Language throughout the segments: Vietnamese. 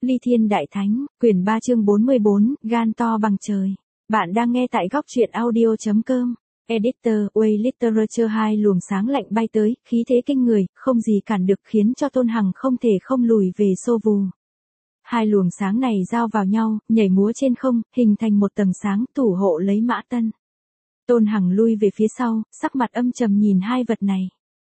Ly Thiên Đại Thánh, quyển 3 chương 44, gan to bằng trời. Bạn đang nghe tại góc truyện audio.com. Editor, Way Literature. Hai luồng sáng lạnh bay tới, khí thế kinh người, không gì cản được khiến cho Tôn Hằng không thể không lùi về xô vù. Hai luồng sáng này giao vào nhau, nhảy múa trên không, hình thành một tầng sáng thủ hộ lấy Mã Tân. Tôn Hằng lui về phía sau, sắc mặt âm trầm nhìn hai vật này.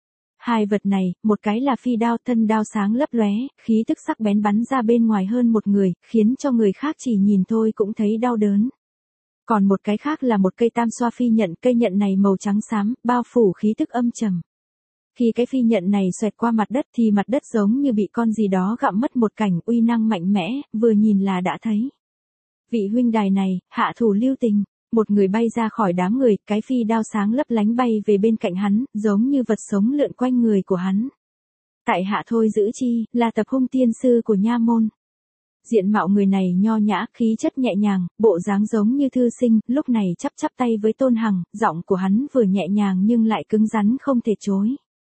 Hai vật này, một cái là phi đao, thân đao sáng lấp lóe, khí tức sắc bén bắn ra bên ngoài hơn một người, khiến cho người khác chỉ nhìn thôi cũng thấy đau đớn. Còn một cái khác là một cây tam xoa phi nhận, cây nhận này màu trắng xám, bao phủ khí tức âm trầm. Khi cái phi nhận này xoẹt qua mặt đất thì mặt đất giống như bị con gì đó gặm mất một cảnh, uy năng mạnh mẽ, vừa nhìn là đã thấy. Vị huynh đài này, hạ thủ lưu tình. Một người bay ra khỏi đám người, cái phi đao sáng lấp lánh bay về bên cạnh hắn, giống như vật sống lượn quanh người của hắn. Tại hạ Thôi Dữ Chi, là tập hung tiên sư của nha môn. Diện mạo người này nho nhã, khí chất nhẹ nhàng, bộ dáng giống như thư sinh, lúc này chắp tay với Tôn Hằng, giọng của hắn vừa nhẹ nhàng nhưng lại cứng rắn không thể chối.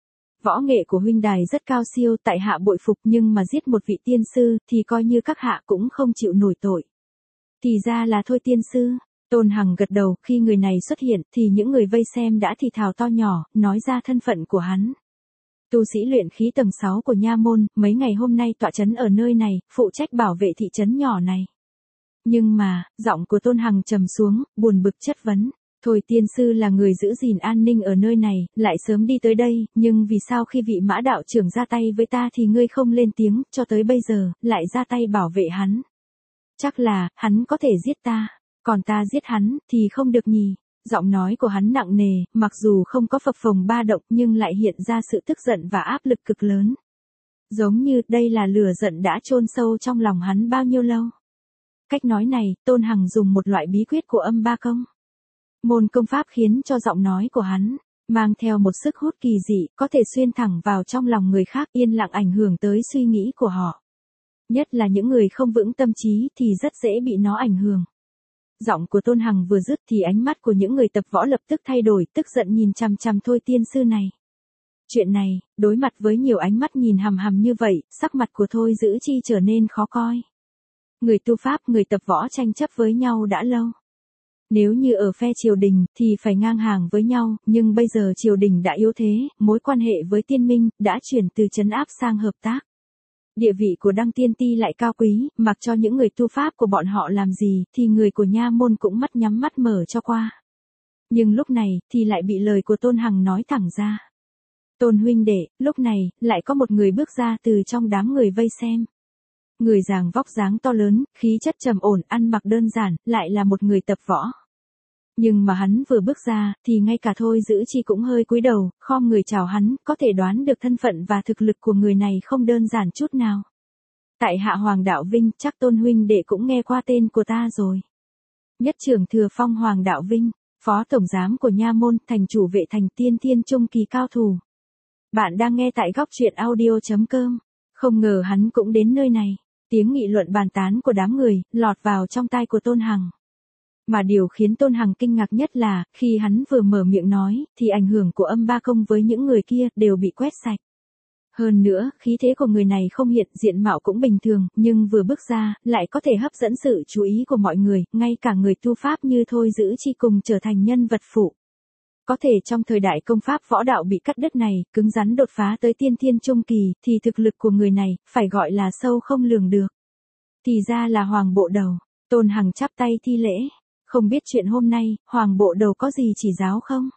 Võ nghệ của huynh đài rất cao siêu, tại hạ bội phục, nhưng mà giết một vị tiên sư thì coi như các hạ cũng không chịu nổi tội. Thì ra là Thôi tiên sư. Tôn Hằng gật đầu, khi người này xuất hiện thì những người vây xem đã thì thào to nhỏ, nói ra thân phận của hắn. Tu sĩ luyện khí tầng 6 của nha môn, mấy ngày hôm nay tọa trấn ở nơi này, phụ trách bảo vệ thị trấn nhỏ này. Nhưng mà, giọng của Tôn Hằng trầm xuống, buồn bực chất vấn. Thôi tiên sư là người giữ gìn an ninh ở nơi này, lại sớm đi tới đây, nhưng vì sao khi vị Mã đạo trưởng ra tay với ta thì ngươi không lên tiếng, cho tới bây giờ, lại ra tay bảo vệ hắn. Chắc là, hắn có thể giết ta. Còn ta giết hắn, thì không được nhỉ. Giọng nói của hắn nặng nề, mặc dù không có phập phồng ba động nhưng lại hiện ra sự tức giận và áp lực cực lớn. Giống như đây là lửa giận đã chôn sâu trong lòng hắn bao nhiêu lâu. Cách nói này, Tôn Hằng dùng một loại bí quyết của âm ba công. Môn công pháp khiến cho giọng nói của hắn mang theo một sức hút kỳ dị, có thể xuyên thẳng vào trong lòng người khác, yên lặng ảnh hưởng tới suy nghĩ của họ. Nhất là những người không vững tâm trí thì rất dễ bị nó ảnh hưởng. Giọng của Tôn Hằng vừa dứt thì ánh mắt của những người tập võ lập tức thay đổi, tức giận nhìn chằm chằm Thôi tiên sư này. Chuyện này, đối mặt với nhiều ánh mắt nhìn hằm hằm như vậy, sắc mặt của Thôi Dữ Chi trở nên khó coi. Người tu pháp, người tập võ tranh chấp với nhau đã lâu. Nếu như ở phe triều đình thì phải ngang hàng với nhau, nhưng bây giờ triều đình đã yếu thế, mối quan hệ với tiên minh đã chuyển từ trấn áp sang hợp tác. Địa vị của Đăng Tiên Ti lại cao quý, mặc cho những người tu pháp của bọn họ làm gì, thì người của nha môn cũng mắt nhắm mắt mở cho qua. Nhưng lúc này, thì lại bị lời của Tôn Hằng nói thẳng ra. Tôn huynh đệ, lúc này, lại có một người bước ra từ trong đám người vây xem. Người dáng vóc dáng to lớn, khí chất trầm ổn, ăn mặc đơn giản, lại là một người tập võ. Nhưng mà hắn vừa bước ra, thì ngay cả Thôi Dữ Chi cũng hơi cúi đầu, khom người chào hắn, có thể đoán được thân phận và thực lực của người này không đơn giản chút nào. Tại hạ Hoàng Đạo Vinh, chắc Tôn huynh đệ cũng nghe qua tên của ta rồi. Nhất trưởng Thừa Phong Hoàng Đạo Vinh, phó tổng giám của nha môn, thành chủ vệ thành, tiên thiên trung kỳ cao thủ. Bạn đang nghe tại góc truyện audio.com. Không ngờ hắn cũng đến nơi này. Tiếng nghị luận bàn tán của đám người lọt vào trong tai của Tôn Hằng. Mà điều khiến Tôn Hằng kinh ngạc nhất là, khi hắn vừa mở miệng nói, thì ảnh hưởng của âm ba công với những người kia đều bị quét sạch. Hơn nữa, khí thế của người này không hiện, diện mạo cũng bình thường, nhưng vừa bước ra, lại có thể hấp dẫn sự chú ý của mọi người, ngay cả người tu pháp như Thôi Dữ Chi cùng trở thành nhân vật phụ. Có thể trong thời đại công pháp võ đạo bị cắt đứt này, cứng rắn đột phá tới tiên thiên trung kỳ, thì thực lực của người này, phải gọi là sâu không lường được. Thì ra là Hoàng Bộ Đầu. Tôn Hằng chắp tay thi lễ. Không biết chuyện hôm nay, Hoàng Bộ Đầu có gì chỉ giáo không?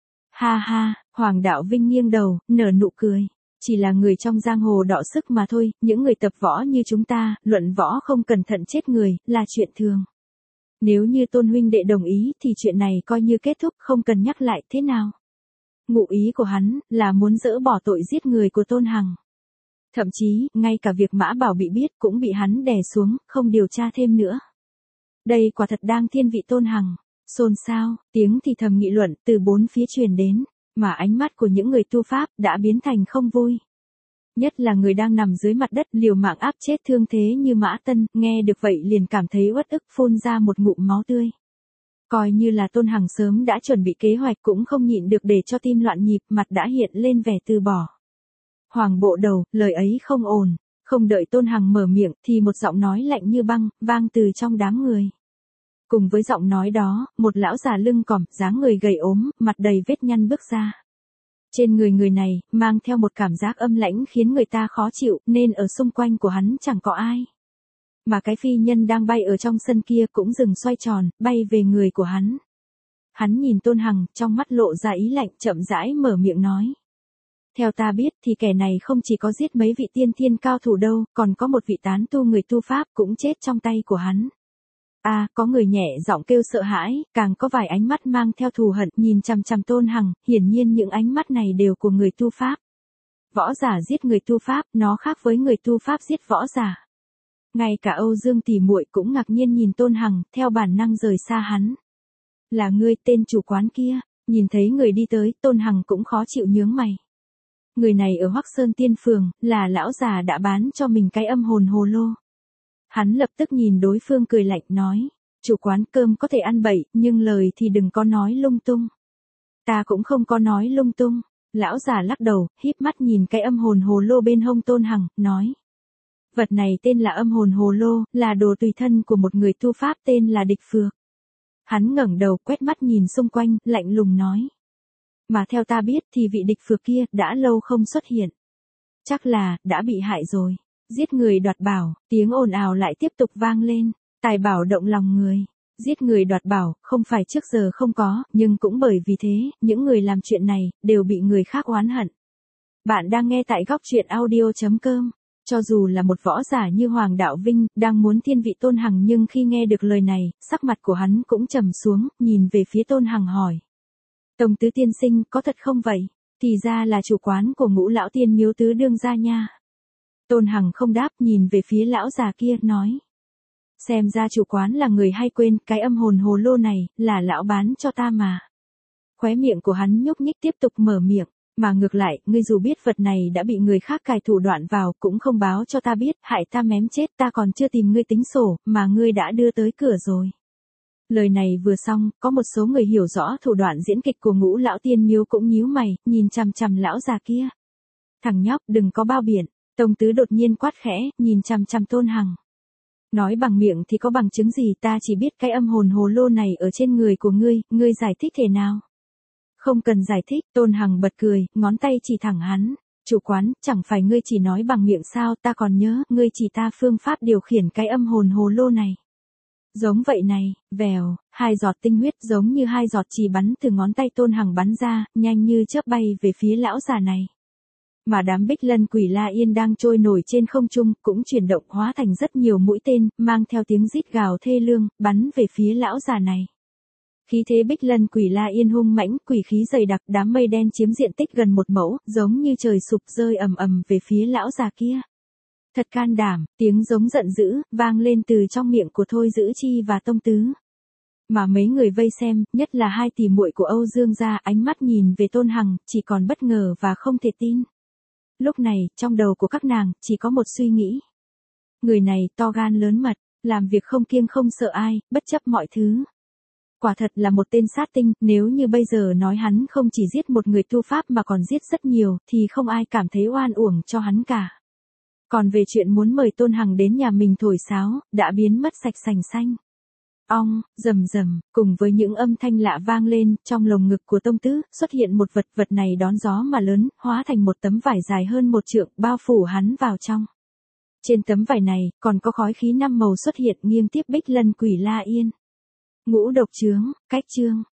Ha ha, Hoàng Đạo Vinh nghiêng đầu, nở nụ cười. Chỉ là người trong giang hồ đọ sức mà thôi, những người tập võ như chúng ta, luận võ không cẩn thận chết người, là chuyện thường. Nếu như Tôn huynh đệ đồng ý thì chuyện này coi như kết thúc, không cần nhắc lại thế nào. Ngụ ý của hắn là muốn dỡ bỏ tội giết người của Tôn Hằng. Thậm chí, ngay cả việc Mã Bảo bị biết cũng bị hắn đè xuống, không điều tra thêm nữa. Đây quả thật đang thiên vị Tôn Hằng. Xôn xao, tiếng thì thầm nghị luận từ bốn phía truyền đến, mà ánh mắt của những người tu pháp đã biến thành không vui. Nhất là người đang nằm dưới mặt đất liều mạng áp chết thương thế như Mã Tân, nghe được vậy liền cảm thấy uất ức, phun ra một ngụm máu tươi. Coi như là Tôn Hằng sớm đã chuẩn bị kế hoạch cũng không nhịn được để cho tim loạn nhịp, mặt đã hiện lên vẻ từ bỏ. Hoàng Bộ Đầu, lời ấy không ổn. Không đợi Tôn Hằng mở miệng thì một giọng nói lạnh như băng, vang từ trong đám người. Cùng với giọng nói đó, một lão già lưng còm, dáng người gầy ốm, mặt đầy vết nhăn bước ra. Trên người người này, mang theo một cảm giác âm lãnh khiến người ta khó chịu, nên ở xung quanh của hắn chẳng có ai. Mà cái phi nhân đang bay ở trong sân kia cũng dừng xoay tròn, bay về người của hắn. Hắn nhìn Tôn Hằng, trong mắt lộ ra ý lạnh, chậm rãi mở miệng nói. Theo ta biết thì kẻ này không chỉ có giết mấy vị tiên thiên cao thủ đâu, còn có một vị tán tu người tu pháp cũng chết trong tay của hắn. Có người nhẹ giọng kêu sợ hãi, càng có vài ánh mắt mang theo thù hận nhìn chằm chằm Tôn Hằng, hiển nhiên những ánh mắt này đều của người tu pháp. Võ giả giết người tu pháp, nó khác với người tu pháp giết võ giả. Ngay cả Âu Dương tỷ muội cũng ngạc nhiên nhìn Tôn Hằng, theo bản năng rời xa hắn. Là ngươi, tên chủ quán kia. Nhìn thấy người đi tới, Tôn Hằng cũng khó chịu nhướng mày. Người này ở Hoắc Sơn Tiên Phường, là lão già đã bán cho mình cái âm hồn hồ lô. Hắn lập tức nhìn đối phương cười lạnh nói, chủ quán cơm có thể ăn bậy, nhưng lời thì đừng có nói lung tung. Ta cũng không có nói lung tung. Lão già lắc đầu, híp mắt nhìn cái âm hồn hồ lô bên hông Tôn Hằng, nói. Vật này tên là âm hồn hồ lô, là đồ tùy thân của một người tu pháp tên là Địch Phược. Hắn ngẩng đầu quét mắt nhìn xung quanh, lạnh lùng nói. Mà theo ta biết thì vị Địch Phược kia đã lâu không xuất hiện. Chắc là, đã bị hại rồi. Giết người đoạt bảo, tiếng ồn ào lại tiếp tục vang lên. Tài bảo động lòng người. Giết người đoạt bảo, không phải trước giờ không có, nhưng cũng bởi vì thế, những người làm chuyện này, đều bị người khác oán hận. Bạn đang nghe tại góc truyện audio.com. Cho dù là một võ giả như Hoàng Đạo Vinh, đang muốn thiên vị Tôn Hằng nhưng khi nghe được lời này, sắc mặt của hắn cũng trầm xuống, nhìn về phía Tôn Hằng hỏi. Tông tứ tiên sinh, có thật không vậy? Thì ra là chủ quán của Ngũ lão tiên miếu tứ đương gia nha. Tôn Hằng không đáp, nhìn về phía lão già kia, nói. Xem ra chủ quán là người hay quên, cái âm hồn hồ lô này, là lão bán cho ta mà. Khóe miệng của hắn nhúc nhích tiếp tục mở miệng. Mà ngược lại, ngươi dù biết vật này đã bị người khác cài thủ đoạn vào, cũng không báo cho ta biết, hại ta mém chết, ta còn chưa tìm ngươi tính sổ, mà ngươi đã đưa tới cửa rồi. Lời này vừa xong, có một số người hiểu rõ thủ đoạn diễn kịch của Ngũ lão tiên miếu cũng nhíu mày, nhìn chằm chằm lão già kia. Thằng nhóc, đừng có bao biện. Tông tứ đột nhiên quát khẽ, nhìn chằm chằm Tôn Hằng. Nói bằng miệng thì có bằng chứng gì, ta chỉ biết cái âm hồn hồ lô này ở trên người của ngươi giải thích thế nào? Không cần giải thích, Tôn Hằng bật cười, ngón tay chỉ thẳng hắn. Chủ quán, chẳng phải ngươi chỉ nói bằng miệng sao, ta còn nhớ, ngươi chỉ ta phương pháp điều khiển cái âm hồn hồ lô này. Giống vậy này, vèo, 2 giọt tinh huyết giống như 2 giọt chì bắn từ ngón tay Tôn Hằng bắn ra, nhanh như chớp bay về phía lão già này. Mà đám Bích Lân Quỷ La Yên đang trôi nổi trên không trung, cũng chuyển động hóa thành rất nhiều mũi tên, mang theo tiếng rít gào thê lương, bắn về phía lão già này. Khí thế Bích Lân Quỷ La Yên hung mãnh, quỷ khí dày đặc, đám mây đen chiếm diện tích gần 1 mẫu, giống như trời sụp rơi ầm ầm về phía lão già kia. Thật can đảm, tiếng giống giận dữ, vang lên từ trong miệng của Thôi Dữ Chi và Tông Tứ. Mà mấy người vây xem, nhất là 2 tỷ muội của Âu Dương gia, ánh mắt nhìn về Tôn Hằng, chỉ còn bất ngờ và không thể tin. Lúc này, trong đầu của các nàng, chỉ có một suy nghĩ. Người này to gan lớn mật, làm việc không kiêng không sợ ai, bất chấp mọi thứ. Quả thật là một tên sát tinh, nếu như bây giờ nói hắn không chỉ giết một người tu pháp mà còn giết rất nhiều, thì không ai cảm thấy oan uổng cho hắn cả. Còn về chuyện muốn mời Tôn Hằng đến nhà mình thổi sáo, đã biến mất sạch sành xanh. Ong, rầm rầm, cùng với những âm thanh lạ vang lên, trong lồng ngực của Tông Tứ, xuất hiện một vật này đón gió mà lớn, hóa thành một tấm vải dài hơn 1 trượng, bao phủ hắn vào trong. Trên tấm vải này, còn có khói khí 5 màu xuất hiện nghiêng tiếp Bích Lân Quỷ La Yên. Ngũ độc chướng, cách chương.